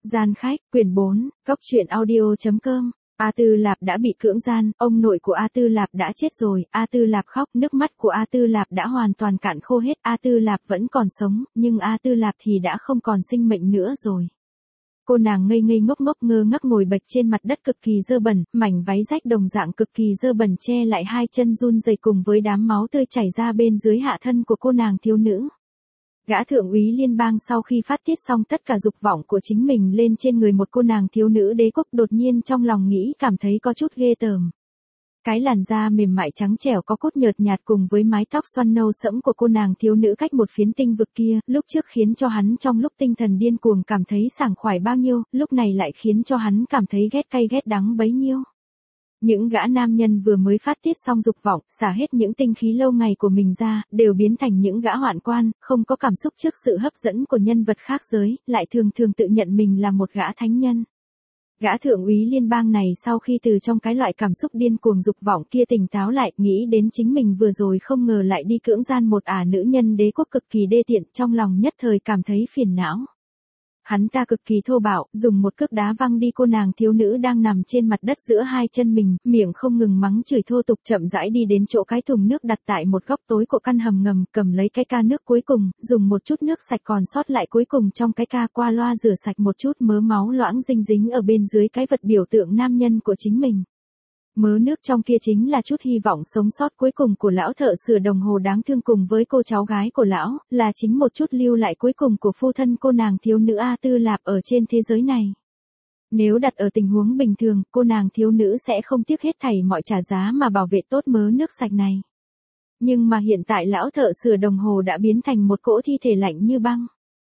Gian khách, quyển 4, Cốc truyện audio.com. A Tư Lạp đã bị cưỡng gian, ông nội của A Tư Lạp đã chết rồi, A Tư Lạp khóc, nước mắt của A Tư Lạp đã hoàn toàn cạn khô hết, A Tư Lạp vẫn còn sống, nhưng A Tư Lạp thì đã không còn sinh mệnh nữa rồi. Cô nàng ngây ngây ngốc ngốc ngơ ngác ngồi bệt trên mặt đất cực kỳ dơ bẩn, mảnh váy rách đồng dạng cực kỳ dơ bẩn che lại hai chân run rẩy cùng với đám máu tươi chảy ra bên dưới hạ thân của cô nàng thiếu nữ. Gã thượng úy liên bang sau khi phát tiết xong tất cả dục vọng của chính mình lên trên người một cô nàng thiếu nữ đế quốc đột nhiên trong lòng nghĩ cảm thấy có chút ghê tởm. Cái làn da mềm mại trắng trẻo có cốt nhợt nhạt cùng với mái tóc xoăn nâu sẫm của cô nàng thiếu nữ cách một phiến tinh vực kia, lúc trước khiến cho hắn trong lúc tinh thần điên cuồng cảm thấy sảng khoái bao nhiêu, lúc này lại khiến cho hắn cảm thấy ghét cay ghét đắng bấy nhiêu. Những gã nam nhân vừa mới phát tiết xong dục vọng, xả hết những tinh khí lâu ngày của mình ra, đều biến thành những gã hoạn quan, không có cảm xúc trước sự hấp dẫn của nhân vật khác giới, lại thường thường tự nhận mình là một gã thánh nhân. Gã thượng úy liên bang này sau khi từ trong cái loại cảm xúc điên cuồng dục vọng kia tỉnh táo lại, nghĩ đến chính mình vừa rồi không ngờ lại đi cưỡng gian một nữ nhân đế quốc cực kỳ đê tiện, trong lòng nhất thời cảm thấy phiền não. Hắn ta cực kỳ thô bạo, dùng một cước đá văng đi cô nàng thiếu nữ đang nằm trên mặt đất giữa hai chân mình, miệng không ngừng mắng chửi thô tục, chậm rãi đi đến chỗ cái thùng nước đặt tại một góc tối của căn hầm ngầm, cầm lấy cái ca nước cuối cùng, dùng một chút nước sạch còn sót lại cuối cùng trong cái ca qua loa rửa sạch một chút mớ máu loãng dinh dính ở bên dưới cái vật biểu tượng nam nhân của chính mình. Mớ nước trong kia chính là chút hy vọng sống sót cuối cùng của lão thợ sửa đồng hồ đáng thương cùng với cô cháu gái của lão, là chính một chút lưu lại cuối cùng của phu thân cô nàng thiếu nữ A Tư Lạp ở trên thế giới này. Nếu đặt ở tình huống bình thường, cô nàng thiếu nữ sẽ không tiếc hết thảy mọi trả giá mà bảo vệ tốt mớ nước sạch này. Nhưng mà hiện tại lão thợ sửa đồng hồ đã biến thành một cỗ thi thể lạnh như băng.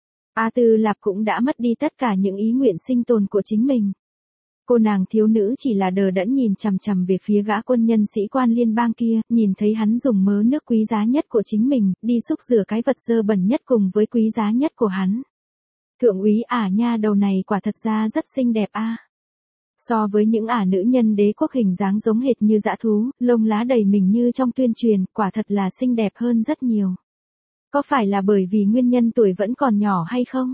A Tư Lạp cũng đã mất đi tất cả những ý nguyện sinh tồn của chính mình. Cô nàng thiếu nữ chỉ là đờ đẫn nhìn chằm chằm về phía gã quân nhân sĩ quan liên bang kia, nhìn thấy hắn dùng mớ nước quý giá nhất của chính mình, đi xúc rửa cái vật dơ bẩn nhất cùng với quý giá nhất của hắn. Thượng úy nha đầu này quả thật ra rất xinh đẹp a. So với những nữ nhân đế quốc hình dáng giống hệt như dã thú, lông lá đầy mình như trong tuyên truyền, quả thật là xinh đẹp hơn rất nhiều. Có phải là bởi vì nguyên nhân tuổi vẫn còn nhỏ hay không?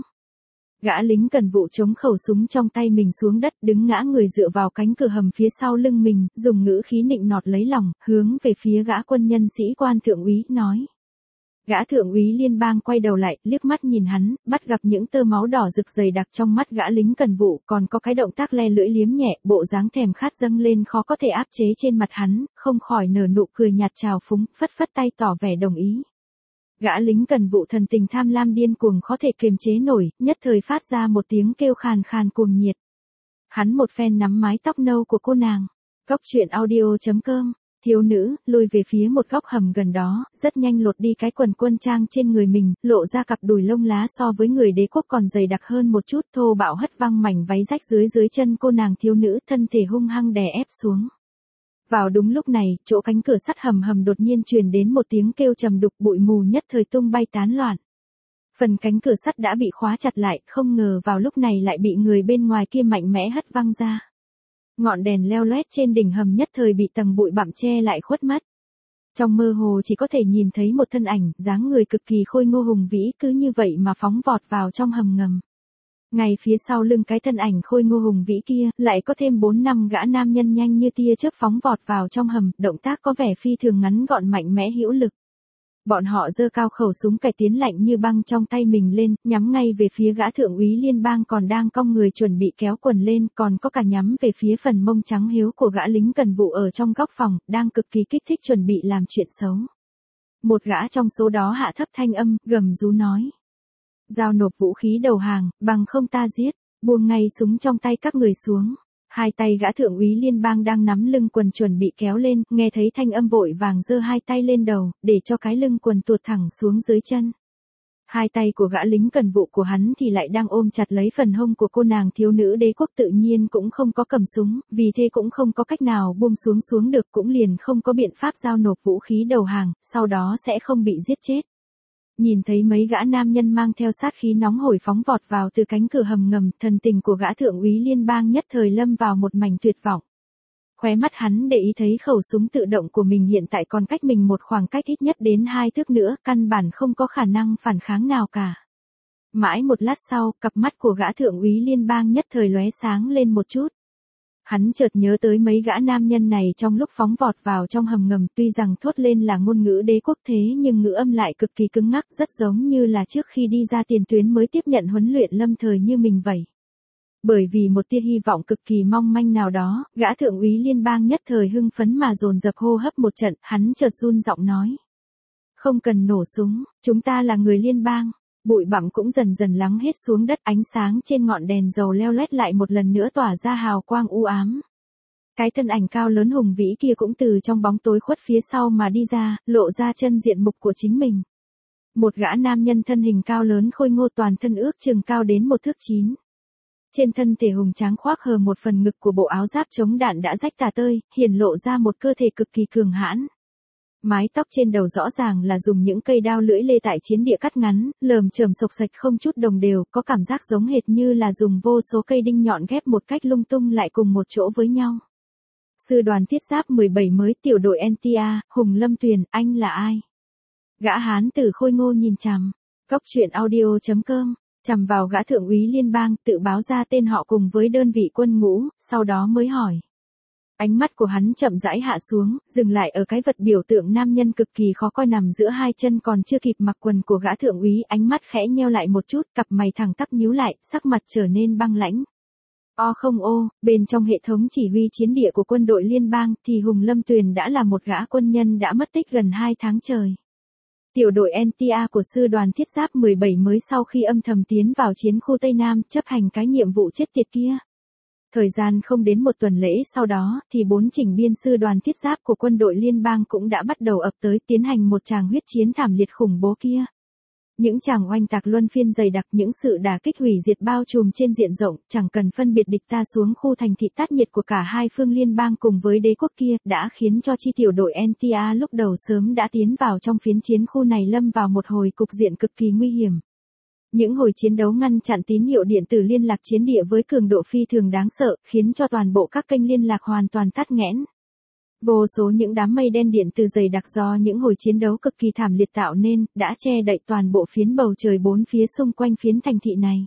Gã lính cần vụ chống khẩu súng trong tay mình xuống đất, đứng ngã người dựa vào cánh cửa hầm phía sau lưng mình, dùng ngữ khí nịnh nọt lấy lòng, hướng về phía gã quân nhân sĩ quan thượng úy, nói. Gã thượng úy liên bang quay đầu lại, liếc mắt nhìn hắn, bắt gặp những tơ máu đỏ rực dày đặc trong mắt gã lính cần vụ, còn có cái động tác le lưỡi liếm nhẹ, bộ dáng thèm khát dâng lên khó có thể áp chế trên mặt hắn, không khỏi nở nụ cười nhạt trào phúng, phất phất tay tỏ vẻ đồng ý. Gã lính cần vụ thần tình tham lam điên cuồng khó thể kiềm chế nổi, nhất thời phát ra một tiếng kêu khàn khàn cuồng nhiệt. Hắn một phen nắm mái tóc nâu của cô nàng. Cốc truyện audio.com. Thiếu nữ, lùi về phía một góc hầm gần đó, rất nhanh lột đi cái quần quân trang trên người mình, lộ ra cặp đùi lông lá so với người đế quốc còn dày đặc hơn một chút, thô bạo hất văng mảnh váy rách dưới chân cô nàng thiếu nữ, thân thể hung hăng đè ép xuống. Vào đúng lúc này, chỗ cánh cửa sắt hầm đột nhiên truyền đến một tiếng kêu trầm đục, bụi mù nhất thời tung bay tán loạn. Phần cánh cửa sắt đã bị khóa chặt lại, không ngờ vào lúc này lại bị người bên ngoài kia mạnh mẽ hất văng ra. Ngọn đèn leo loét trên đỉnh hầm nhất thời bị tầng bụi bặm che lại khuất mắt. Trong mơ hồ chỉ có thể nhìn thấy một thân ảnh, dáng người cực kỳ khôi ngô hùng vĩ, cứ như vậy mà phóng vọt vào trong hầm ngầm. Ngay phía sau lưng cái thân ảnh khôi ngô hùng vĩ kia, lại có thêm 4-5 gã nam nhân nhanh như tia chớp phóng vọt vào trong hầm, động tác có vẻ phi thường ngắn gọn mạnh mẽ hữu lực. Bọn họ giơ cao khẩu súng cải tiến lạnh như băng trong tay mình lên, nhắm ngay về phía gã thượng úy liên bang còn đang cong người chuẩn bị kéo quần lên, còn có cả nhắm về phía phần mông trắng hiếu của gã lính cần vụ ở trong góc phòng, đang cực kỳ kích thích chuẩn bị làm chuyện xấu. Một gã trong số đó hạ thấp thanh âm, gầm rú nói. Giao nộp vũ khí đầu hàng, bằng không ta giết, buông ngay súng trong tay các người xuống. Hai tay gã thượng úy liên bang đang nắm lưng quần chuẩn bị kéo lên, nghe thấy thanh âm vội vàng giơ hai tay lên đầu, để cho cái lưng quần tuột thẳng xuống dưới chân. Hai tay của gã lính cần vụ của hắn thì lại đang ôm chặt lấy phần hông của cô nàng thiếu nữ đế quốc, tự nhiên cũng không có cầm súng, vì thế cũng không có cách nào buông xuống được, cũng liền không có biện pháp giao nộp vũ khí đầu hàng, sau đó sẽ không bị giết chết. Nhìn thấy mấy gã nam nhân mang theo sát khí nóng hổi phóng vọt vào từ cánh cửa hầm ngầm, thần tình của gã thượng úy liên bang nhất thời lâm vào một mảnh tuyệt vọng. Khóe mắt hắn để ý thấy khẩu súng tự động của mình hiện tại còn cách mình một khoảng cách ít nhất đến 2 thước nữa, căn bản không có khả năng phản kháng nào cả. Mãi một lát sau, cặp mắt của gã thượng úy liên bang nhất thời lóe sáng lên một chút. Hắn chợt nhớ tới mấy gã nam nhân này trong lúc phóng vọt vào trong hầm ngầm, tuy rằng thốt lên là ngôn ngữ đế quốc thế nhưng ngữ âm lại cực kỳ cứng ngắc, rất giống như là trước khi đi ra tiền tuyến mới tiếp nhận huấn luyện lâm thời như mình vậy. Bởi vì một tia hy vọng cực kỳ mong manh nào đó, gã thượng úy liên bang nhất thời hưng phấn mà dồn dập hô hấp một trận, hắn chợt run giọng nói. Không cần nổ súng, chúng ta là người liên bang. Bụi bặm cũng dần dần lắng hết xuống đất, ánh sáng trên ngọn đèn dầu leo lét lại một lần nữa tỏa ra hào quang u ám. Cái thân ảnh cao lớn hùng vĩ kia cũng từ trong bóng tối khuất phía sau mà đi ra, lộ ra chân diện mục của chính mình. Một gã nam nhân thân hình cao lớn khôi ngô, toàn thân ước chừng cao đến 1 thước 9. Trên thân thể hùng tráng khoác hờ một phần ngực của bộ áo giáp chống đạn đã rách tả tơi, hiển lộ ra một cơ thể cực kỳ cường hãn. Mái tóc trên đầu rõ ràng là dùng những cây đao lưỡi lê tại chiến địa cắt ngắn, lởm chởm xộc xạch không chút đồng đều, có cảm giác giống hệt như là dùng vô số cây đinh nhọn ghép một cách lung tung lại cùng một chỗ với nhau. Sư đoàn thiết giáp 17 mới, tiểu đội NTA, Hùng Lâm Tuyền, anh là ai? Gã hán tử khôi ngô nhìn chằm. Goctruyện.audio.com, chằm vào gã thượng úy liên bang, tự báo ra tên họ cùng với đơn vị quân ngũ, sau đó mới hỏi. Ánh mắt của hắn chậm rãi hạ xuống, dừng lại ở cái vật biểu tượng nam nhân cực kỳ khó coi nằm giữa hai chân còn chưa kịp mặc quần của gã thượng úy, ánh mắt khẽ nheo lại một chút, cặp mày thẳng tắp nhíu lại, sắc mặt trở nên băng lãnh. Không ô, bên trong hệ thống chỉ huy chiến địa của quân đội liên bang thì Hùng Lâm Tuyền đã là một gã quân nhân đã mất tích gần 2 tháng trời. Tiểu đội NTA của sư đoàn thiết giáp 17 mới sau khi âm thầm tiến vào chiến khu Tây Nam chấp hành cái nhiệm vụ chết tiệt kia. Thời gian không đến một tuần lễ sau đó thì 4 chỉnh biên sư đoàn thiết giáp của quân đội liên bang cũng đã bắt đầu ập tới tiến hành một tràng huyết chiến thảm liệt khủng bố kia. Những tràng oanh tạc luân phiên dày đặc, những sự đả kích hủy diệt bao trùm trên diện rộng, chẳng cần phân biệt địch ta xuống khu thành thị tát nhiệt của cả hai phương liên bang cùng với đế quốc kia, đã khiến cho chi tiểu đội NTA lúc đầu sớm đã tiến vào trong phiến chiến khu này lâm vào một hồi cục diện cực kỳ nguy hiểm. Những hồi chiến đấu ngăn chặn tín hiệu điện tử liên lạc chiến địa với cường độ phi thường đáng sợ, khiến cho toàn bộ các kênh liên lạc hoàn toàn tắc nghẽn. Vô số những đám mây đen điện từ dày đặc do những hồi chiến đấu cực kỳ thảm liệt tạo nên, đã che đậy toàn bộ phiến bầu trời bốn phía xung quanh phiến thành thị này.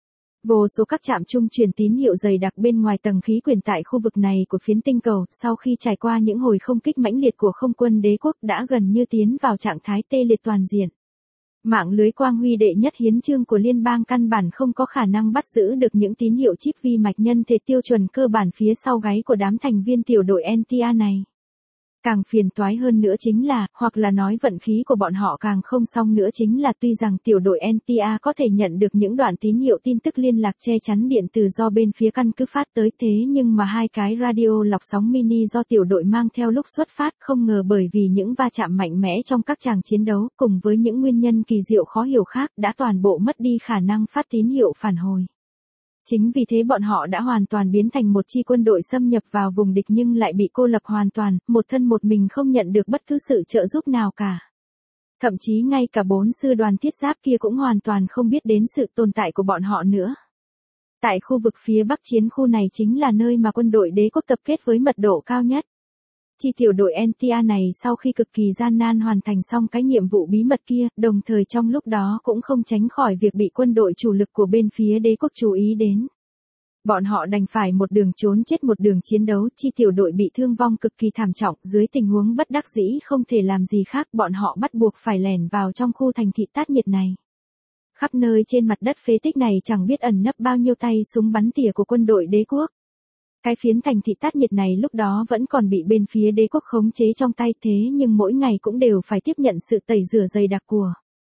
Vô số các trạm trung truyền tín hiệu dày đặc bên ngoài tầng khí quyển tại khu vực này của phiến tinh cầu, sau khi trải qua những hồi không kích mãnh liệt của không quân đế quốc đã gần như tiến vào trạng thái tê liệt toàn diện. Mạng lưới quang huy đệ nhất hiến chương của liên bang căn bản không có khả năng bắt giữ được những tín hiệu chip vi mạch nhân thể tiêu chuẩn cơ bản phía sau gáy của đám thành viên tiểu đội NTA này. Càng phiền toái hơn nữa chính là, hoặc là nói vận khí của bọn họ càng không xong nữa chính là tuy rằng tiểu đội NTA có thể nhận được những đoạn tín hiệu tin tức liên lạc che chắn điện từ do bên phía căn cứ phát tới thế nhưng mà hai cái radio lọc sóng mini do tiểu đội mang theo lúc xuất phát không ngờ bởi vì những va chạm mạnh mẽ trong các tràng chiến đấu cùng với những nguyên nhân kỳ diệu khó hiểu khác đã toàn bộ mất đi khả năng phát tín hiệu phản hồi. Chính vì thế bọn họ đã hoàn toàn biến thành một chi quân đội xâm nhập vào vùng địch nhưng lại bị cô lập hoàn toàn, một thân một mình không nhận được bất cứ sự trợ giúp nào cả. Thậm chí ngay cả 4 sư đoàn thiết giáp kia cũng hoàn toàn không biết đến sự tồn tại của bọn họ nữa. Tại khu vực phía bắc chiến khu này chính là nơi mà quân đội đế quốc tập kết với mật độ cao nhất. Chi tiểu đội NTA này sau khi cực kỳ gian nan hoàn thành xong cái nhiệm vụ bí mật kia, đồng thời trong lúc đó cũng không tránh khỏi việc bị quân đội chủ lực của bên phía đế quốc chú ý đến. Bọn họ đành phải một đường trốn chết một đường chiến đấu, chi tiểu đội bị thương vong cực kỳ thảm trọng, dưới tình huống bất đắc dĩ không thể làm gì khác, bọn họ bắt buộc phải lẻn vào trong khu thành thị tát nhiệt này. Khắp nơi trên mặt đất phế tích này chẳng biết ẩn nấp bao nhiêu tay súng bắn tỉa của quân đội đế quốc. Cái phiến thành thị tát nhiệt này lúc đó vẫn còn bị bên phía đế quốc khống chế trong tay thế nhưng mỗi ngày cũng đều phải tiếp nhận sự tẩy rửa dày đặc của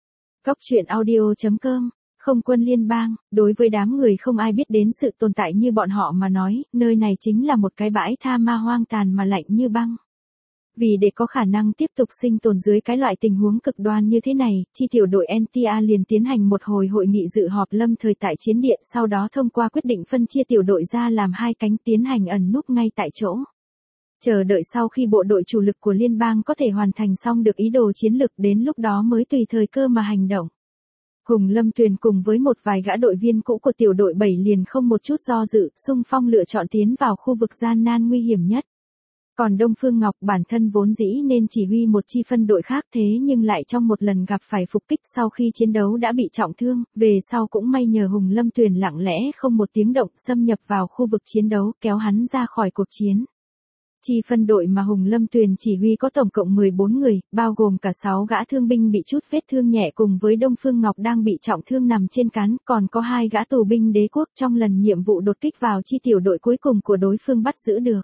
Goctruyện.audio.com. Không quân liên bang, đối với đám người không ai biết đến sự tồn tại như bọn họ mà nói, nơi này chính là một cái bãi tha ma hoang tàn mà lạnh như băng. Vì để có khả năng tiếp tục sinh tồn dưới cái loại tình huống cực đoan như thế này, chi tiểu đội NTA liền tiến hành một hồi hội nghị dự họp lâm thời tại chiến địa, sau đó thông qua quyết định phân chia tiểu đội ra làm 2 cánh tiến hành ẩn núp ngay tại chỗ. Chờ đợi sau khi bộ đội chủ lực của liên bang có thể hoàn thành xong được ý đồ chiến lược đến lúc đó mới tùy thời cơ mà hành động. Hùng Lâm Tuyền cùng với một vài gã đội viên cũ của tiểu đội 7 liền không một chút do dự, xung phong lựa chọn tiến vào khu vực gian nan nguy hiểm nhất. Còn Đông Phương Ngọc bản thân vốn dĩ nên chỉ huy một chi phân đội khác, thế nhưng lại trong một lần gặp phải phục kích sau khi chiến đấu đã bị trọng thương, về sau cũng may nhờ Hùng Lâm Tuyền lặng lẽ không một tiếng động xâm nhập vào khu vực chiến đấu, kéo hắn ra khỏi cuộc chiến. Chi phân đội mà Hùng Lâm Tuyền chỉ huy có tổng cộng 14 người, bao gồm cả 6 gã thương binh bị chút vết thương nhẹ cùng với Đông Phương Ngọc đang bị trọng thương nằm trên cán, còn có 2 gã tù binh đế quốc trong lần nhiệm vụ đột kích vào chi tiểu đội cuối cùng của đối phương bắt giữ được.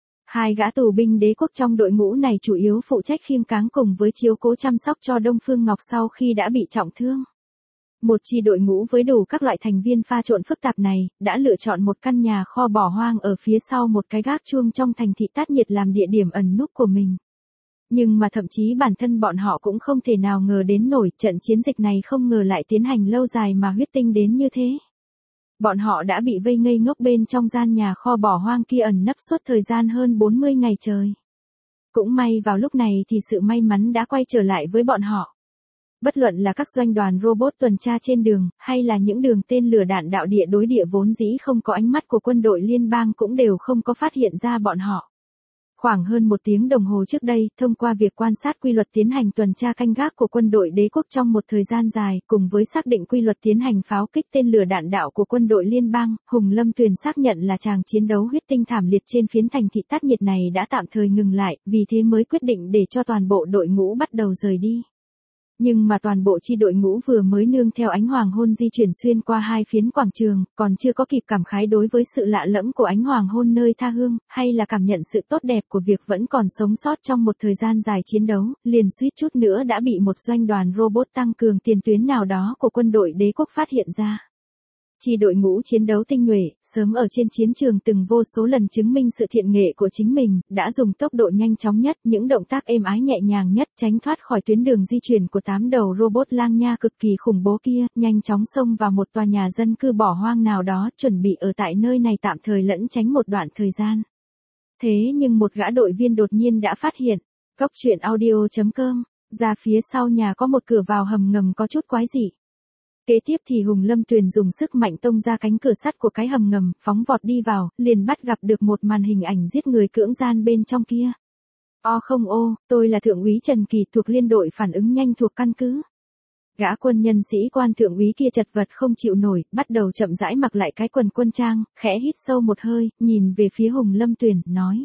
2 gã tù binh đế quốc trong đội ngũ này chủ yếu phụ trách khiêng cáng cùng với chiếu cố chăm sóc cho Đông Phương Ngọc sau khi đã bị trọng thương. Một chi đội ngũ với đủ các loại thành viên pha trộn phức tạp này, đã lựa chọn một căn nhà kho bỏ hoang ở phía sau một cái gác chuông trong thành thị Tát Nhiệt làm địa điểm ẩn núp của mình. Nhưng mà thậm chí bản thân bọn họ cũng không thể nào ngờ đến nổi trận chiến dịch này không ngờ lại tiến hành lâu dài mà huyết tinh đến như thế. Bọn họ đã bị vây ngây ngốc bên trong gian nhà kho bỏ hoang kia ẩn nấp suốt thời gian hơn 40 ngày trời. Cũng may vào lúc này thì sự may mắn đã quay trở lại với bọn họ. Bất luận là các doanh đoàn robot tuần tra trên đường, hay là những đường tên lửa đạn đạo địa đối địa vốn dĩ không có ánh mắt của quân đội liên bang cũng đều không có phát hiện ra bọn họ. Khoảng hơn 1 tiếng đồng hồ trước đây, thông qua việc quan sát quy luật tiến hành tuần tra canh gác của quân đội đế quốc trong một thời gian dài, cùng với xác định quy luật tiến hành pháo kích tên lửa đạn đạo của quân đội liên bang, Hùng Lâm Tuyền xác nhận là tràng chiến đấu huyết tinh thảm liệt trên phiến thành thị Tát Nhiệt này đã tạm thời ngừng lại, vì thế mới quyết định để cho toàn bộ đội ngũ bắt đầu rời đi. Nhưng mà toàn bộ chi đội ngũ vừa mới nương theo ánh hoàng hôn di chuyển xuyên qua 2 phiến quảng trường, còn chưa có kịp cảm khái đối với sự lạ lẫm của ánh hoàng hôn nơi tha hương, hay là cảm nhận sự tốt đẹp của việc vẫn còn sống sót trong một thời gian dài chiến đấu, liền suýt chút nữa đã bị một doanh đoàn robot tăng cường tiền tuyến nào đó của quân đội đế quốc phát hiện ra. Chi đội ngũ chiến đấu tinh nhuệ, sớm ở trên chiến trường từng vô số lần chứng minh sự thiện nghệ của chính mình, đã dùng tốc độ nhanh chóng nhất, những động tác êm ái nhẹ nhàng nhất tránh thoát khỏi tuyến đường di chuyển của 8 đầu robot lang nha cực kỳ khủng bố kia, nhanh chóng xông vào một tòa nhà dân cư bỏ hoang nào đó, chuẩn bị ở tại nơi này tạm thời lẫn tránh một đoạn thời gian. Thế nhưng một gã đội viên đột nhiên đã phát hiện, Góc truyện audio.com, ra phía sau nhà có một cửa vào hầm ngầm có chút quái dị. Kế tiếp thì Hùng Lâm Tuyền dùng sức mạnh tông ra cánh cửa sắt của cái hầm ngầm, phóng vọt đi vào, liền bắt gặp được một màn hình ảnh giết người cưỡng gian bên trong kia. Tôi là Thượng úy Trần Kỳ thuộc liên đội phản ứng nhanh thuộc căn cứ. Gã quân nhân sĩ quan thượng úy kia chật vật không chịu nổi, bắt đầu chậm rãi mặc lại cái quần quân trang, khẽ hít sâu một hơi, nhìn về phía Hùng Lâm Tuyền, nói.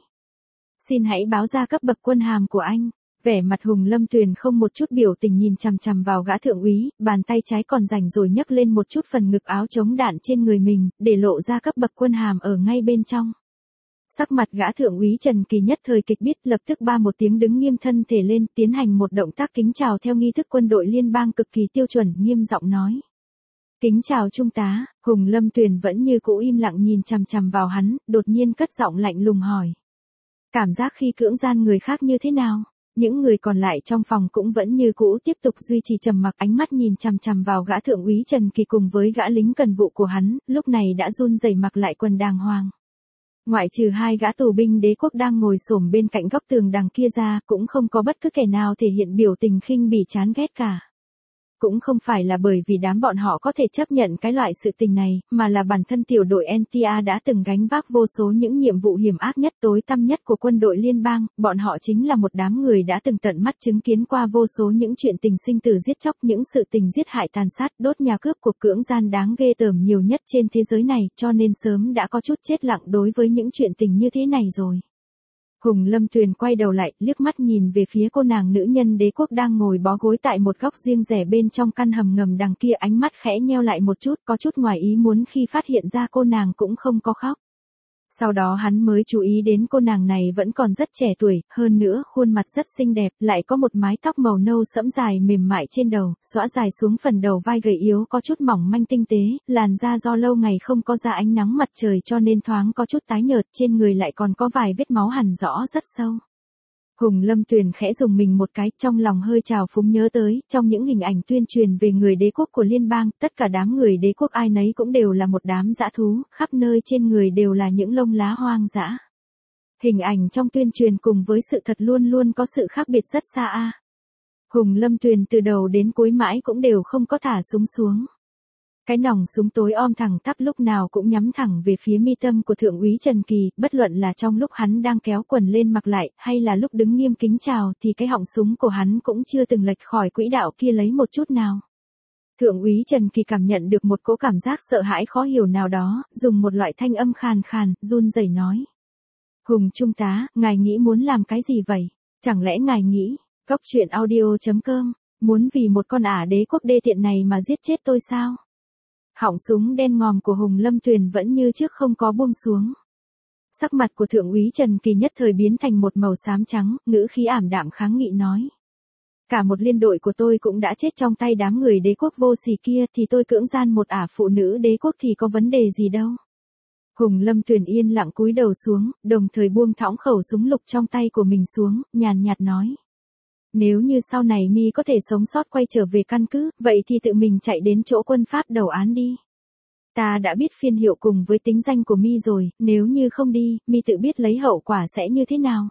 Xin hãy báo ra cấp bậc quân hàm của anh. Vẻ mặt Hùng Lâm Tuyền không một chút biểu tình nhìn chằm chằm vào gã thượng úy, bàn tay trái còn rảnh rồi nhấc lên một chút phần ngực áo chống đạn trên người mình, để lộ ra cấp bậc quân hàm ở ngay bên trong. Sắc mặt gã thượng úy Trần Kỳ nhất thời kịch biết, lập tức ba một tiếng đứng nghiêm thân thể lên, tiến hành một động tác kính chào theo nghi thức quân đội liên bang cực kỳ tiêu chuẩn, nghiêm giọng nói. Kính chào trung tá. Hùng Lâm Tuyền vẫn như cũ im lặng nhìn chằm chằm vào hắn, đột nhiên cất giọng lạnh lùng hỏi. Cảm giác khi cưỡng gian người khác như thế nào? Những người còn lại trong phòng cũng vẫn như cũ tiếp tục duy trì trầm mặc, ánh mắt nhìn chằm chằm vào gã thượng úy Trần Kỳ cùng với gã lính cần vụ của hắn, lúc này đã run rẩy mặc lại quần đàng hoàng. Ngoại trừ 2 gã tù binh đế quốc đang ngồi xổm bên cạnh góc tường đằng kia ra, cũng không có bất cứ kẻ nào thể hiện biểu tình khinh bỉ chán ghét cả. Cũng không phải là bởi vì đám bọn họ có thể chấp nhận cái loại sự tình này, mà là bản thân tiểu đội NTA đã từng gánh vác vô số những nhiệm vụ hiểm ác nhất tối tăm nhất của quân đội liên bang, bọn họ chính là một đám người đã từng tận mắt chứng kiến qua vô số những chuyện tình sinh tử giết chóc, những sự tình giết hại tàn sát, đốt nhà cướp cuộc cưỡng gian đáng ghê tởm nhiều nhất trên thế giới này, cho nên sớm đã có chút chết lặng đối với những chuyện tình như thế này rồi. Hùng Lâm Tuyền quay đầu lại, liếc mắt nhìn về phía cô nàng nữ nhân đế quốc đang ngồi bó gối tại một góc riêng rẽ bên trong căn hầm ngầm đằng kia, ánh mắt khẽ nheo lại một chút, có chút ngoài ý muốn khi phát hiện ra cô nàng cũng không có khóc. Sau đó hắn mới chú ý đến cô nàng này vẫn còn rất trẻ tuổi, hơn nữa khuôn mặt rất xinh đẹp, lại có một mái tóc màu nâu sẫm dài mềm mại trên đầu, xõa dài xuống phần đầu vai gầy yếu có chút mỏng manh tinh tế, làn da do lâu ngày không có ra ánh nắng mặt trời cho nên thoáng có chút tái nhợt, trên người lại còn có vài vết máu hằn rõ rất sâu. Hùng Lâm Tuyền khẽ dùng mình một cái, trong lòng hơi trào phúng nhớ tới, trong những hình ảnh tuyên truyền về người đế quốc của liên bang, tất cả đám người đế quốc ai nấy cũng đều là một đám dã thú, khắp nơi trên người đều là những lông lá hoang dã. Hình ảnh trong tuyên truyền cùng với sự thật luôn luôn có sự khác biệt rất xa a. Hùng Lâm Tuyền từ đầu đến cuối mãi cũng đều không có thả súng xuống. Cái nòng súng tối om thẳng tắp lúc nào cũng nhắm thẳng về phía mi tâm của Thượng úy Trần Kỳ, bất luận là trong lúc hắn đang kéo quần lên mặc lại, hay là lúc đứng nghiêm kính chào thì cái họng súng của hắn cũng chưa từng lệch khỏi quỹ đạo kia lấy một chút nào. Thượng úy Trần Kỳ cảm nhận được một cỗ cảm giác sợ hãi khó hiểu nào đó, dùng một loại thanh âm khàn khàn, run rẩy nói. Hùng trung tá, ngài nghĩ muốn làm cái gì vậy? Chẳng lẽ ngài nghĩ, Cóc Truyện Audio.com, muốn vì một con ả đế quốc đê tiện này mà giết chết tôi sao? Họng súng đen ngòm của Hùng Lâm Tuyền vẫn như trước không có buông xuống. Sắc mặt của Thượng úy Trần Kỳ nhất thời biến thành một màu xám trắng, ngữ khí ảm đạm kháng nghị nói. Cả một liên đội của tôi cũng đã chết trong tay đám người đế quốc vô sỉ kia thì tôi cưỡng gian một ả phụ nữ đế quốc thì có vấn đề gì đâu. Hùng Lâm Tuyền yên lặng cúi đầu xuống, đồng thời buông thõng khẩu súng lục trong tay của mình xuống, nhàn nhạt nói. Nếu như sau này mi có thể sống sót quay trở về căn cứ, vậy thì tự mình chạy đến chỗ quân Pháp đầu án đi. Ta đã biết phiên hiệu cùng với tính danh của mi rồi, nếu như không đi, mi tự biết lấy hậu quả sẽ như thế nào.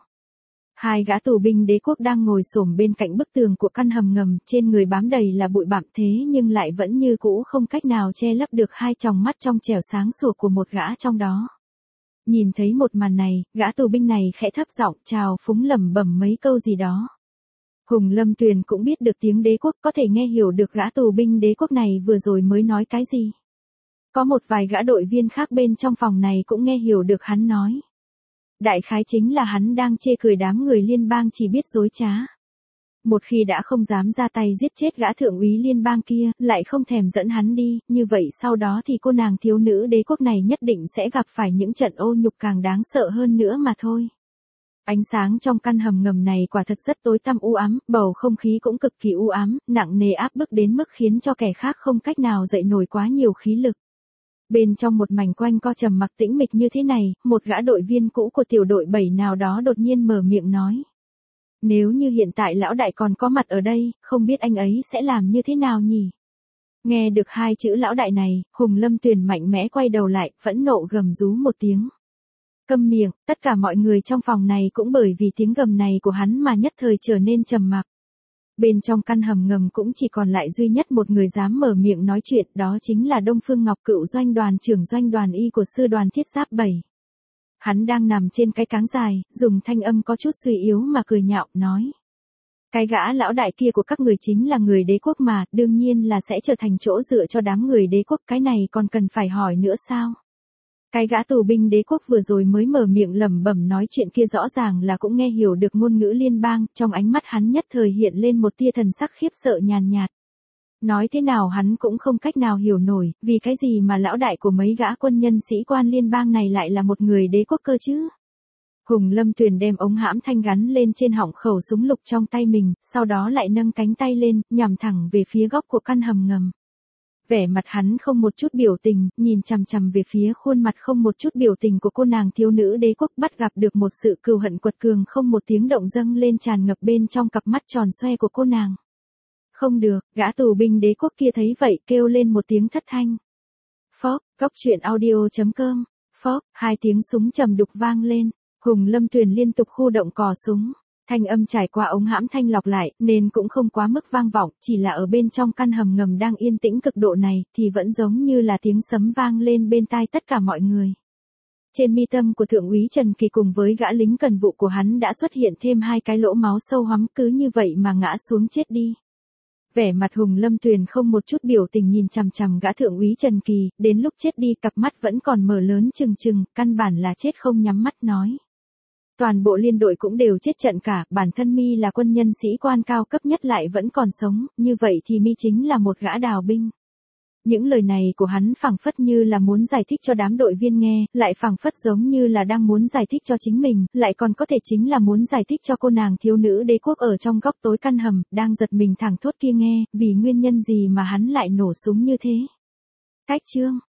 Hai gã tù binh đế quốc đang ngồi xổm bên cạnh bức tường của căn hầm ngầm, trên người bám đầy là bụi bặm thế nhưng lại vẫn như cũ không cách nào che lấp được hai tròng mắt trong trẻo sáng sủa của một gã trong đó. Nhìn thấy một màn này, gã tù binh này khẽ thấp giọng chào phúng lẩm bẩm mấy câu gì đó. Hùng Lâm Tuyền cũng biết được tiếng đế quốc, có thể nghe hiểu được gã tù binh đế quốc này vừa rồi mới nói cái gì. Có một vài gã đội viên khác bên trong phòng này cũng nghe hiểu được hắn nói. Đại khái chính là hắn đang chê cười đám người liên bang chỉ biết dối trá. Một khi đã không dám ra tay giết chết gã thượng úy liên bang kia, lại không thèm dẫn hắn đi, như vậy sau đó thì cô nàng thiếu nữ đế quốc này nhất định sẽ gặp phải những trận ô nhục càng đáng sợ hơn nữa mà thôi. Ánh sáng trong căn hầm ngầm này quả thật rất tối tăm u ám, bầu không khí cũng cực kỳ u ám, nặng nề áp bức đến mức khiến cho kẻ khác không cách nào dậy nổi quá nhiều khí lực. Bên trong một mảnh quanh co trầm mặc tĩnh mịch như thế này, một gã đội viên cũ của tiểu đội 7 nào đó đột nhiên mở miệng nói. Nếu như hiện tại lão đại còn có mặt ở đây, không biết anh ấy sẽ làm như thế nào nhỉ? Nghe được hai chữ lão đại này, Hùng Lâm Tuyền mạnh mẽ quay đầu lại, phẫn nộ gầm rú một tiếng. Câm miệng, tất cả mọi người trong phòng này cũng bởi vì tiếng gầm này của hắn mà nhất thời trở nên trầm mặc. Bên trong căn hầm ngầm cũng chỉ còn lại duy nhất một người dám mở miệng nói chuyện, đó chính là Đông Phương Ngọc, cựu doanh đoàn trưởng doanh đoàn y của sư đoàn thiết giáp 7. Hắn đang nằm trên cái cáng dài, dùng thanh âm có chút suy yếu mà cười nhạo, nói. Cái gã lão đại kia của các người chính là người đế quốc mà, đương nhiên là sẽ trở thành chỗ dựa cho đám người đế quốc, cái này còn cần phải hỏi nữa sao? Cái gã tù binh đế quốc vừa rồi mới mở miệng lẩm bẩm nói chuyện kia rõ ràng là cũng nghe hiểu được ngôn ngữ liên bang, trong ánh mắt hắn nhất thời hiện lên một tia thần sắc khiếp sợ nhàn nhạt. Nói thế nào hắn cũng không cách nào hiểu nổi, vì cái gì mà lão đại của mấy gã quân nhân sĩ quan liên bang này lại là một người đế quốc cơ chứ? Hùng Lâm Tuyền đem ống hãm thanh gắn lên trên họng khẩu súng lục trong tay mình, sau đó lại nâng cánh tay lên, nhằm thẳng về phía góc của căn hầm ngầm. Vẻ mặt hắn không một chút biểu tình, nhìn chằm chằm về phía khuôn mặt không một chút biểu tình của cô nàng thiếu nữ đế quốc, bắt gặp được một sự cừu hận quật cường không một tiếng động dâng lên tràn ngập bên trong cặp mắt tròn xoe của cô nàng. Không được, gã tù binh đế quốc kia thấy vậy kêu lên một tiếng thất thanh. Phốc, Cóc Truyện Audio.com, phốc, hai tiếng súng trầm đục vang lên, Hùng Lâm Tuyền liên tục khu động cò súng. Thanh âm trải qua ống hãm thanh lọc lại, nên cũng không quá mức vang vọng, chỉ là ở bên trong căn hầm ngầm đang yên tĩnh cực độ này, thì vẫn giống như là tiếng sấm vang lên bên tai tất cả mọi người. Trên mi tâm của Thượng úy Trần Kỳ cùng với gã lính cần vụ của hắn đã xuất hiện thêm hai cái lỗ máu sâu hoắm, cứ như vậy mà ngã xuống chết đi. Vẻ mặt Hùng Lâm Tuyền không một chút biểu tình nhìn chằm chằm gã Thượng úy Trần Kỳ, đến lúc chết đi cặp mắt vẫn còn mở lớn trừng trừng, căn bản là chết không nhắm mắt nói. Toàn bộ liên đội cũng đều chết trận cả, bản thân mi là quân nhân sĩ quan cao cấp nhất lại vẫn còn sống, như vậy thì mi chính là một gã đào binh. Những lời này của hắn phảng phất như là muốn giải thích cho đám đội viên nghe, lại phảng phất giống như là đang muốn giải thích cho chính mình, lại còn có thể chính là muốn giải thích cho cô nàng thiếu nữ đế quốc ở trong góc tối căn hầm, đang giật mình thẳng thốt kia nghe, vì nguyên nhân gì mà hắn lại nổ súng như thế. Cách chương